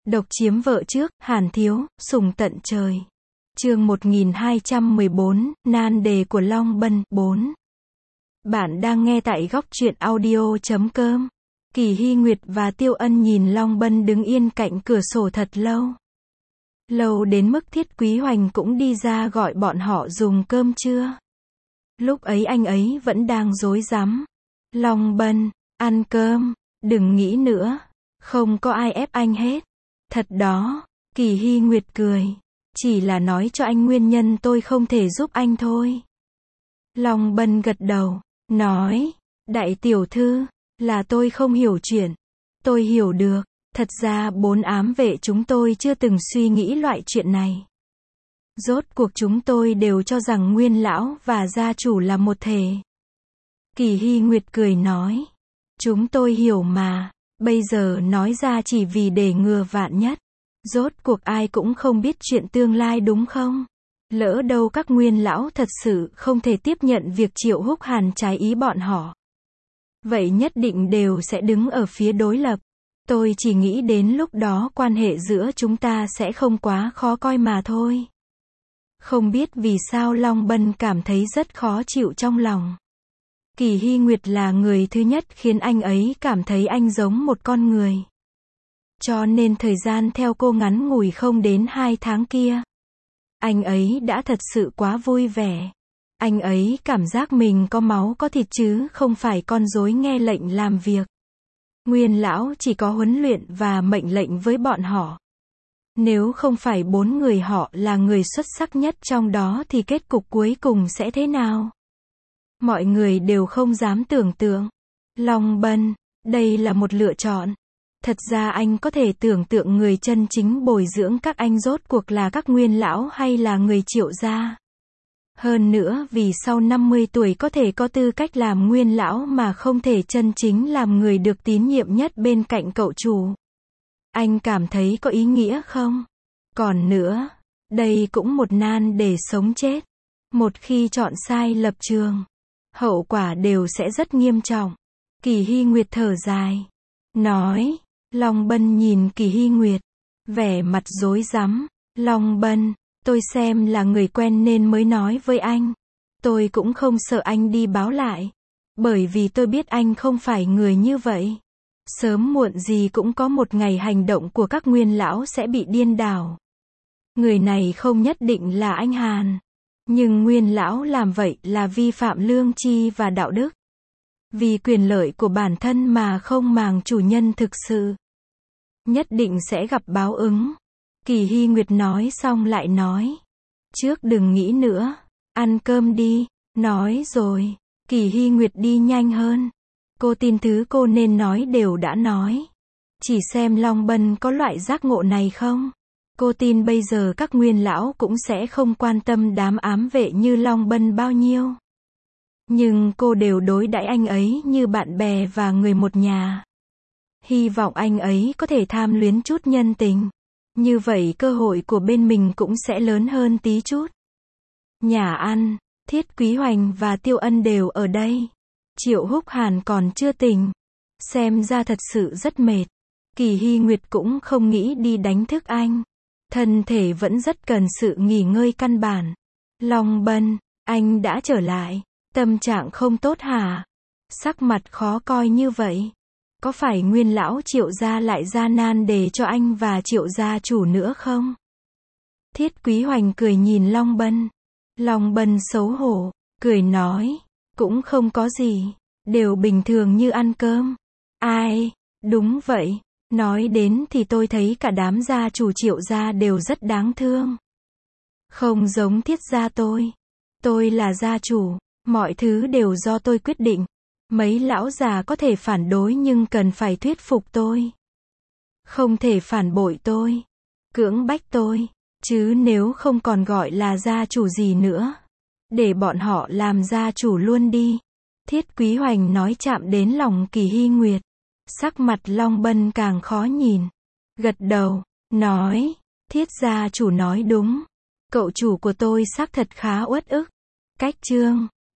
Độc chiếm vợ trước, Hàn Thiếu, sủng tận trời. Chương 1214, nan đề của Long Bân, 4. Bạn đang nghe tại góc truyện audio.com. Kỳ Hy Nguyệt và Tiêu Ân nhìn Long Bân đứng yên cạnh cửa sổ thật lâu. Lâu đến mức Thiết Quý Hoành cũng đi ra gọi bọn họ dùng cơm trưa. Lúc ấy anh ấy vẫn đang rối rắm. Long Bân, ăn cơm, đừng nghĩ nữa. Không có ai ép anh hết. Thật đó, Kỳ Hy Nguyệt cười. Chỉ là nói cho anh nguyên nhân tôi không thể giúp anh thôi. Long Bân gật đầu, nói, đại tiểu thư, là tôi không hiểu chuyện. Tôi hiểu được, thật ra 4 ám vệ chúng tôi chưa từng suy nghĩ loại chuyện này. Rốt cuộc chúng tôi đều cho rằng Nguyên lão và gia chủ là một thể. Kỳ Hy Nguyệt cười nói, chúng tôi hiểu mà, bây giờ nói ra chỉ vì để ngừa vạn nhất. Rốt cuộc ai cũng không biết chuyện tương lai đúng không? Lỡ đâu các Nguyên lão thật sự không thể tiếp nhận việc Triệu Húc Hàn trái ý bọn họ. Vậy nhất định đều sẽ đứng ở phía đối lập. Tôi chỉ nghĩ đến lúc đó quan hệ giữa chúng ta sẽ không quá khó coi mà thôi. Không biết vì sao Long Bân cảm thấy rất khó chịu trong lòng. Kỳ Hy Nguyệt là người thứ nhất khiến anh ấy cảm thấy anh giống một con người. Cho nên thời gian theo cô ngắn ngủi không đến 2 tháng kia. Anh ấy đã thật sự quá vui vẻ. Anh ấy cảm giác mình có máu có thịt chứ không phải con rối nghe lệnh làm việc. Nguyên lão chỉ có huấn luyện và mệnh lệnh với bọn họ. Nếu không phải 4 người họ là người xuất sắc nhất trong đó thì kết cục cuối cùng sẽ thế nào? Mọi người đều không dám tưởng tượng. Long Bân, đây là một lựa chọn. Thật ra anh có thể tưởng tượng người chân chính bồi dưỡng các anh rốt cuộc là các Nguyên lão hay là người Triệu gia. Hơn nữa vì sau 50 tuổi có thể có tư cách làm Nguyên lão mà không thể chân chính làm người được tín nhiệm nhất bên cạnh cậu chủ. Anh cảm thấy có ý nghĩa không? Còn nữa, đây cũng một nan để sống chết. Một khi chọn sai lập trường, hậu quả đều sẽ rất nghiêm trọng. Kỳ Hy Nguyệt thở dài, nói. Long Bân nhìn Kỳ Hy Nguyệt, vẻ mặt rối rắm. Long Bân, tôi xem là người quen nên mới nói với anh. Tôi cũng không sợ anh đi báo lại. Bởi vì tôi biết anh không phải người như vậy. Sớm muộn gì cũng có một ngày hành động của các Nguyên lão sẽ bị điên đảo. Người này không nhất định là anh Hàn. Nhưng Nguyên lão làm vậy là vi phạm lương tri và đạo đức. Vì quyền lợi của bản thân mà không màng chủ nhân thực sự. Nhất định sẽ gặp báo ứng. Kỳ Hy Nguyệt nói xong lại nói. Trước đừng nghĩ nữa. Ăn cơm đi. Nói rồi. Kỳ Hy Nguyệt đi nhanh hơn. Cô tin thứ cô nên nói đều đã nói. Chỉ xem Long Bân có loại giác ngộ này không. Cô tin bây giờ các Nguyên lão cũng sẽ không quan tâm đám ám vệ như Long Bân bao nhiêu. Nhưng cô đều đối đãi anh ấy như bạn bè và người một nhà. Hy vọng anh ấy có thể tham luyến chút nhân tình. Như vậy cơ hội của bên mình cũng sẽ lớn hơn tí chút. Nhà ăn, Thiết Quý Hoành và Tiêu Ân đều ở đây. Triệu Húc Hàn còn chưa tỉnh. Xem ra thật sự rất mệt. Kỳ Hy Nguyệt cũng không nghĩ đi đánh thức anh. Thân thể vẫn rất cần sự nghỉ ngơi căn bản. Long Bân, anh đã trở lại. Tâm trạng không tốt hả? Sắc mặt khó coi như vậy. Có phải Nguyên lão Triệu gia lại ra nan đề cho anh và Triệu gia chủ nữa không? Thiết Quý Hoành cười nhìn Long Bân. Long Bân xấu hổ, cười nói, cũng không có gì, đều bình thường như ăn cơm. Ai, đúng vậy, nói đến thì tôi thấy cả đám gia chủ Triệu gia đều rất đáng thương. Không giống Thiết gia tôi là gia chủ, mọi thứ đều do tôi quyết định. Mấy lão già có thể phản đối nhưng cần phải thuyết phục tôi. Không thể phản bội tôi, cưỡng bách tôi, chứ nếu không còn gọi là gia chủ gì nữa. Để bọn họ làm gia chủ luôn đi. Thiết Quý Hoành nói chạm đến lòng Kỳ Hy Nguyệt. Sắc mặt Long Bân càng khó nhìn. Gật đầu, nói, Thiết gia chủ nói đúng. Cậu chủ của tôi xác thật khá uất ức. Cách chương